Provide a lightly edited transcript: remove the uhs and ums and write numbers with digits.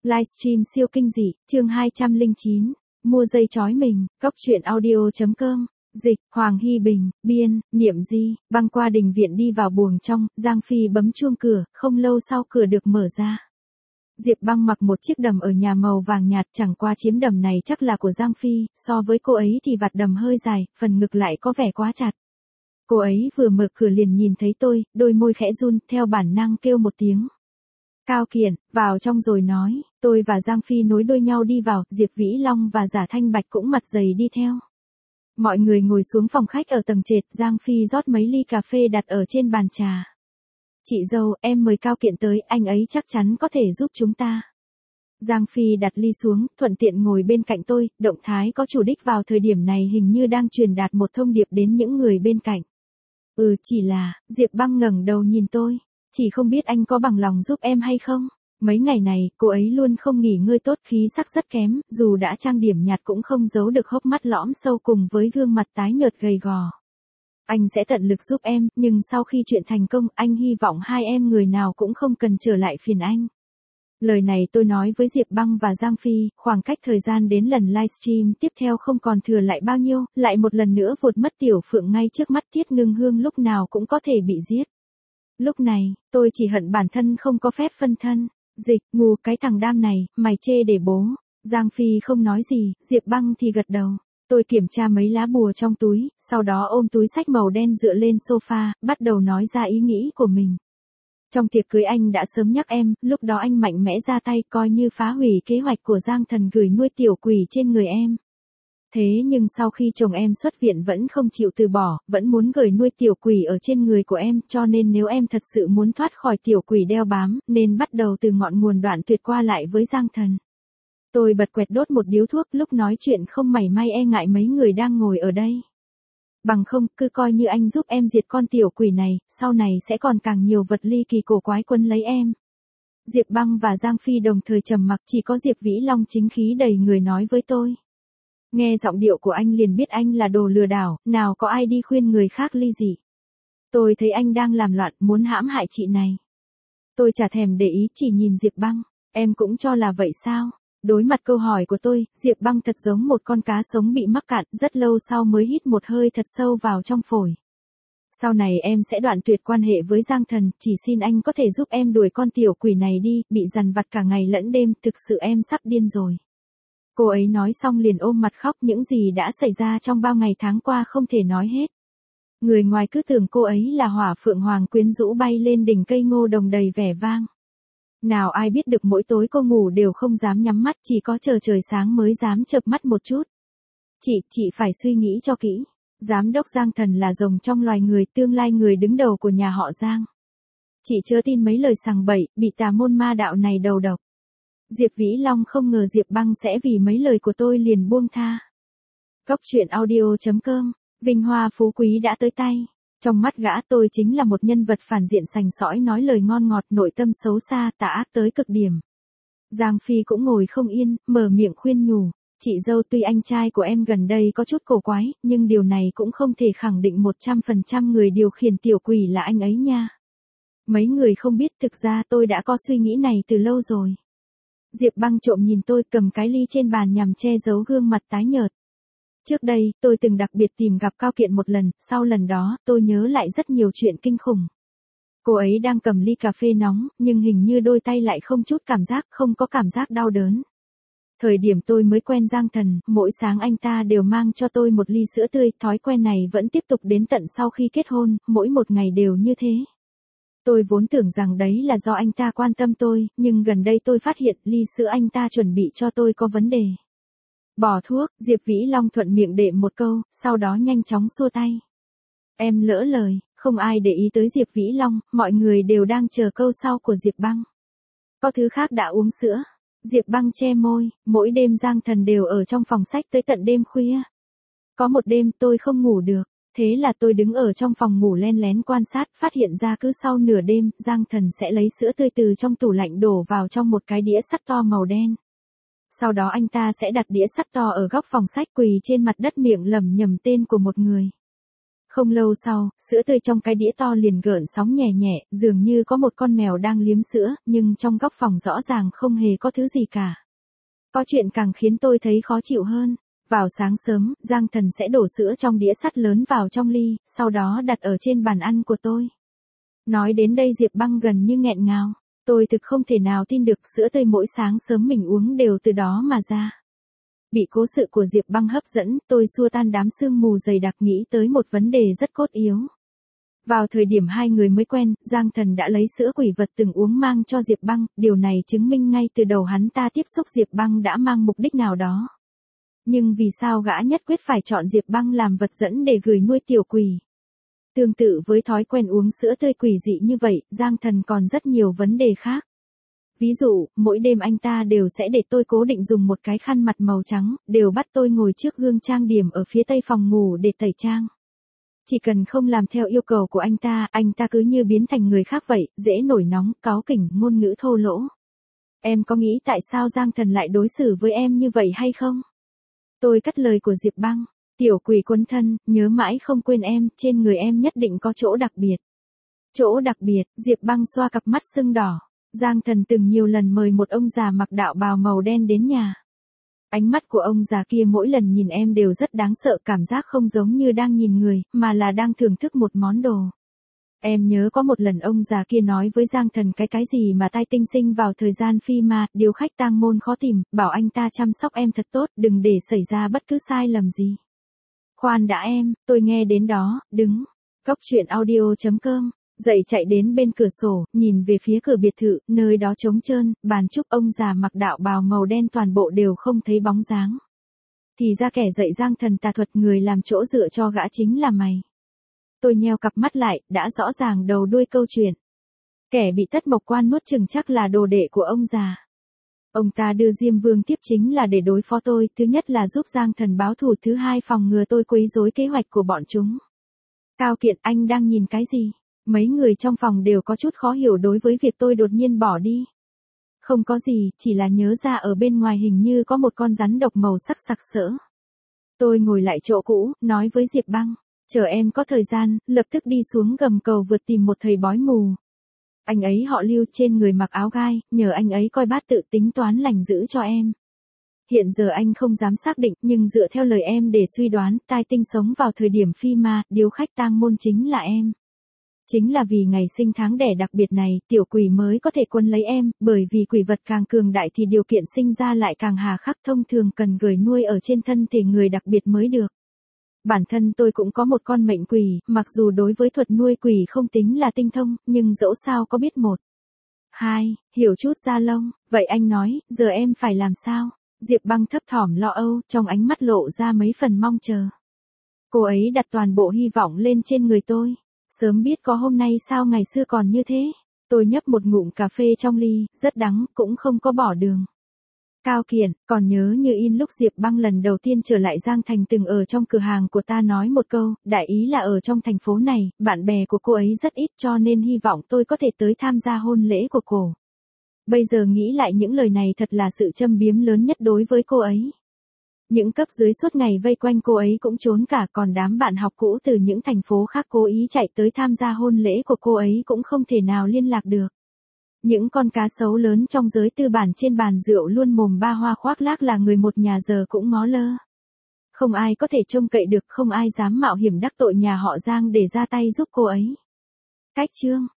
Livestream siêu kinh dị, chương 209, mua dây chói mình, góc truyện audio.com, dịch, Hoàng Hy Bình, biên, Niệm Di, băng qua đình viện đi vào buồng trong, Giang Phi bấm chuông cửa, không lâu sau cửa được mở ra. Diệp Băng mặc một chiếc đầm ở nhà màu vàng nhạt, chẳng qua chiếm đầm này chắc là của Giang Phi, so với cô ấy thì vạt đầm hơi dài, phần ngực lại có vẻ quá chặt. Cô ấy vừa mở cửa liền nhìn thấy tôi, đôi môi khẽ run, theo bản năng kêu một tiếng. Cao Kiển, vào trong rồi nói, tôi và Giang Phi nối đuôi nhau đi vào, Diệp Vĩ Long và Giả Thanh Bạch cũng mặt dày đi theo. Mọi người ngồi xuống phòng khách ở tầng trệt, Giang Phi rót mấy ly cà phê đặt ở trên bàn trà. Chị dâu, em mời Cao Kiển tới, anh ấy chắc chắn có thể giúp chúng ta. Giang Phi đặt ly xuống, thuận tiện ngồi bên cạnh tôi, động thái có chủ đích vào thời điểm này hình như đang truyền đạt một thông điệp đến những người bên cạnh. Chỉ là, Diệp Băng ngẩng đầu nhìn tôi. Chỉ không biết anh có bằng lòng giúp em hay không? Mấy ngày này, cô ấy luôn không nghỉ ngơi tốt, khí sắc rất kém, dù đã trang điểm nhạt cũng không giấu được hốc mắt lõm sâu cùng với gương mặt tái nhợt gầy gò. Anh sẽ tận lực giúp em, nhưng sau khi chuyện thành công, anh hy vọng hai em người nào cũng không cần trở lại phiền anh. Lời này tôi nói với Diệp Băng và Giang Phi, khoảng cách thời gian đến lần livestream tiếp theo không còn thừa lại bao nhiêu, lại một lần nữa vụt mất Tiểu Phượng ngay trước mắt Tiết Ngưng Hương lúc nào cũng có thể bị giết. Lúc này, tôi chỉ hận bản thân không có phép phân thân. Dịch, ngu cái thằng đam này, mày chê để bố. Giang Phi không nói gì, Diệp Băng thì gật đầu. Tôi kiểm tra mấy lá bùa trong túi, sau đó ôm túi xách màu đen dựa lên sofa, bắt đầu nói ra ý nghĩ của mình. Trong tiệc cưới anh đã sớm nhắc em, lúc đó anh mạnh mẽ ra tay coi như phá hủy kế hoạch của Giang Thần gửi nuôi tiểu quỷ trên người em. Thế nhưng sau khi chồng em xuất viện vẫn không chịu từ bỏ, vẫn muốn gửi nuôi tiểu quỷ ở trên người của em, cho nên nếu em thật sự muốn thoát khỏi tiểu quỷ đeo bám, nên bắt đầu từ ngọn nguồn đoạn tuyệt qua lại với Giang Thần. Tôi bật quẹt đốt một điếu thuốc, lúc nói chuyện không mảy may e ngại mấy người đang ngồi ở đây. Bằng không, cứ coi như anh giúp em diệt con tiểu quỷ này, sau này sẽ còn càng nhiều vật ly kỳ cổ quái quấn lấy em. Diệp Băng và Giang Phi đồng thời trầm mặc, chỉ có Diệp Vĩ Long chính khí đầy người nói với tôi. Nghe giọng điệu của anh liền biết anh là đồ lừa đảo, nào có ai đi khuyên người khác ly dị. Tôi thấy anh đang làm loạn, muốn hãm hại chị này. Tôi chả thèm để ý, chỉ nhìn Diệp Băng, em cũng cho là vậy sao? Đối mặt câu hỏi của tôi, Diệp Băng thật giống một con cá sống bị mắc cạn, rất lâu sau mới hít một hơi thật sâu vào trong phổi. Sau này em sẽ đoạn tuyệt quan hệ với Giang Thần, chỉ xin anh có thể giúp em đuổi con tiểu quỷ này đi, bị dằn vặt cả ngày lẫn đêm, thực sự em sắp điên rồi. Cô ấy nói xong liền ôm mặt khóc, những gì đã xảy ra trong bao ngày tháng qua không thể nói hết. Người ngoài cứ tưởng cô ấy là hỏa phượng hoàng quyến rũ bay lên đỉnh cây ngô đồng đầy vẻ vang. Nào ai biết được mỗi tối cô ngủ đều không dám nhắm mắt, chỉ có chờ trời sáng mới dám chợp mắt một chút. Chị phải suy nghĩ cho kỹ. Giám đốc Giang Thần là rồng trong loài người, tương lai người đứng đầu của nhà họ Giang. Chị chớ tin mấy lời sằng bậy, bị tà môn ma đạo này đầu độc. Diệp Vĩ Long không ngờ Diệp Băng sẽ vì mấy lời của tôi liền buông tha. Góc truyện audio.com, vinh hoa phú quý đã tới tay. Trong mắt gã tôi chính là một nhân vật phản diện sành sỏi nói lời ngon ngọt, nội tâm xấu xa, tà ác tới cực điểm. Giang Phi cũng ngồi không yên, mở miệng khuyên nhủ. Chị dâu, tuy anh trai của em gần đây có chút cổ quái, nhưng điều này cũng không thể khẳng định 100% người điều khiển tiểu quỷ là anh ấy nha. Mấy người không biết, thực ra tôi đã có suy nghĩ này từ lâu rồi. Diệp Băng trộm nhìn tôi, cầm cái ly trên bàn nhằm che giấu gương mặt tái nhợt. Trước đây, tôi từng đặc biệt tìm gặp Cao Kiển một lần, sau lần đó, tôi nhớ lại rất nhiều chuyện kinh khủng. Cô ấy đang cầm ly cà phê nóng, nhưng hình như đôi tay lại không chút cảm giác, không có cảm giác đau đớn. Thời điểm tôi mới quen Giang Thần, mỗi sáng anh ta đều mang cho tôi một ly sữa tươi, thói quen này vẫn tiếp tục đến tận sau khi kết hôn, mỗi một ngày đều như thế. Tôi vốn tưởng rằng đấy là do anh ta quan tâm tôi, nhưng gần đây tôi phát hiện ly sữa anh ta chuẩn bị cho tôi có vấn đề. Bỏ thuốc, Diệp Vĩ Long thuận miệng đệm một câu, sau đó nhanh chóng xua tay. Em lỡ lời, không ai để ý tới Diệp Vĩ Long, mọi người đều đang chờ câu sau của Diệp Băng. Có thứ khác đã uống sữa. Diệp Băng che môi, mỗi đêm Giang Thần đều ở trong phòng sách tới tận đêm khuya. Có một đêm tôi không ngủ được, thế là tôi đứng ở trong phòng ngủ len lén quan sát, phát hiện ra cứ sau nửa đêm, Giang Thần sẽ lấy sữa tươi từ trong tủ lạnh đổ vào trong một cái đĩa sắt to màu đen. Sau đó anh ta sẽ đặt đĩa sắt to ở góc phòng sách, quỳ trên mặt đất miệng lẩm nhẩm tên của một người. Không lâu sau, sữa tươi trong cái đĩa to liền gợn sóng nhẹ nhẹ, dường như có một con mèo đang liếm sữa, nhưng trong góc phòng rõ ràng không hề có thứ gì cả. Có chuyện càng khiến tôi thấy khó chịu hơn. Vào sáng sớm, Giang Thần sẽ đổ sữa trong đĩa sắt lớn vào trong ly, sau đó đặt ở trên bàn ăn của tôi. Nói đến đây Diệp Băng gần như nghẹn ngào. Tôi thực không thể nào tin được sữa tươi mỗi sáng sớm mình uống đều từ đó mà ra. Bị cố sự của Diệp Băng hấp dẫn, tôi xua tan đám sương mù dày đặc nghĩ tới một vấn đề rất cốt yếu. Vào thời điểm hai người mới quen, Giang Thần đã lấy sữa quỷ vật từng uống mang cho Diệp Băng, điều này chứng minh ngay từ đầu hắn ta tiếp xúc Diệp Băng đã mang mục đích nào đó. Nhưng vì sao gã nhất quyết phải chọn Diệp Băng làm vật dẫn để gửi nuôi tiểu quỷ? Tương tự với thói quen uống sữa tươi quỷ dị như vậy, Giang Thần còn rất nhiều vấn đề khác. Ví dụ, mỗi đêm anh ta đều sẽ để tôi cố định dùng một cái khăn mặt màu trắng, đều bắt tôi ngồi trước gương trang điểm ở phía tây phòng ngủ để tẩy trang. Chỉ cần không làm theo yêu cầu của anh ta cứ như biến thành người khác vậy, dễ nổi nóng, cáu kỉnh, ngôn ngữ thô lỗ. Em có nghĩ tại sao Giang Thần lại đối xử với em như vậy hay không? Tôi cắt lời của Diệp Băng. Tiểu quỷ quấn thân, nhớ mãi không quên em, trên người em nhất định có chỗ đặc biệt. Chỗ đặc biệt, Diệp Băng xoa cặp mắt sưng đỏ. Giang Thần từng nhiều lần mời một ông già mặc đạo bào màu đen đến nhà. Ánh mắt của ông già kia mỗi lần nhìn em đều rất đáng sợ, cảm giác không giống như đang nhìn người, mà là đang thưởng thức một món đồ. Em nhớ có một lần ông già kia nói với Giang Thần cái gì mà tai tinh sinh vào thời gian phi ma, điều khách tang môn khó tìm, bảo anh ta chăm sóc em thật tốt, đừng để xảy ra bất cứ sai lầm gì. Khoan đã em, tôi nghe đến đó, đứng. Cốc truyện audio.com. Dậy chạy đến bên cửa sổ, nhìn về phía cửa biệt thự, nơi đó trống trơn, bàn chúc ông già mặc đạo bào màu đen toàn bộ đều không thấy bóng dáng. Thì ra kẻ dạy Giang Thần tà thuật người làm chỗ dựa cho gã chính là mày. Tôi nheo cặp mắt lại, đã rõ ràng đầu đuôi câu chuyện. Kẻ bị Tất Mộc Quan nuốt chừng chắc là đồ đệ của ông già. Ông ta đưa Diêm Vương tiếp chính là để đối phó tôi, thứ nhất là giúp Giang Thần báo thù, thứ hai phòng ngừa tôi quấy rối kế hoạch của bọn chúng. Cao Kiện, anh đang nhìn cái gì? Mấy người trong phòng đều có chút khó hiểu đối với việc tôi đột nhiên bỏ đi. Không có gì, chỉ là nhớ ra ở bên ngoài hình như có một con rắn độc màu sắc sặc sỡ. Tôi ngồi lại chỗ cũ, nói với Diệp Băng, chờ em có thời gian, lập tức đi xuống gầm cầu vượt tìm một thầy bói mù. Anh ấy họ Lưu, trên người mặc áo gai, nhờ anh ấy coi bát tự tính toán lành giữ cho em. Hiện giờ anh không dám xác định, nhưng dựa theo lời em để suy đoán, tai tinh sống vào thời điểm phi ma, điếu khách tang môn chính là em. Chính là vì ngày sinh tháng đẻ đặc biệt này, tiểu quỷ mới có thể quấn lấy em, bởi vì quỷ vật càng cường đại thì điều kiện sinh ra lại càng hà khắc, thông thường cần gửi nuôi ở trên thân thể người đặc biệt mới được. Bản thân tôi cũng có một con mệnh quỷ, mặc dù đối với thuật nuôi quỷ không tính là tinh thông, nhưng dẫu sao có biết một. Hai, hiểu chút da lông, vậy anh nói, giờ em phải làm sao? Diệp Băng thấp thỏm lo âu, trong ánh mắt lộ ra mấy phần mong chờ. Cô ấy đặt toàn bộ hy vọng lên trên người tôi. Sớm biết có hôm nay sao ngày xưa còn như thế. Tôi nhấp một ngụm cà phê trong ly, rất đắng, cũng không có bỏ đường. Cao Kiển, còn nhớ như in lúc Diệp Băng lần đầu tiên trở lại Giang Thành từng ở trong cửa hàng của ta nói một câu, đại ý là ở trong thành phố này, bạn bè của cô ấy rất ít cho nên hy vọng tôi có thể tới tham gia hôn lễ của cô. Bây giờ nghĩ lại những lời này thật là sự châm biếm lớn nhất đối với cô ấy. Những cấp dưới suốt ngày vây quanh cô ấy cũng trốn cả, còn đám bạn học cũ từ những thành phố khác cố ý chạy tới tham gia hôn lễ của cô ấy cũng không thể nào liên lạc được. Những con cá sấu lớn trong giới tư bản trên bàn rượu luôn mồm ba hoa khoác lác là người một nhà giờ cũng ngó lơ. Không ai có thể trông cậy được, không ai dám mạo hiểm đắc tội nhà họ Giang để ra tay giúp cô ấy. Cách chương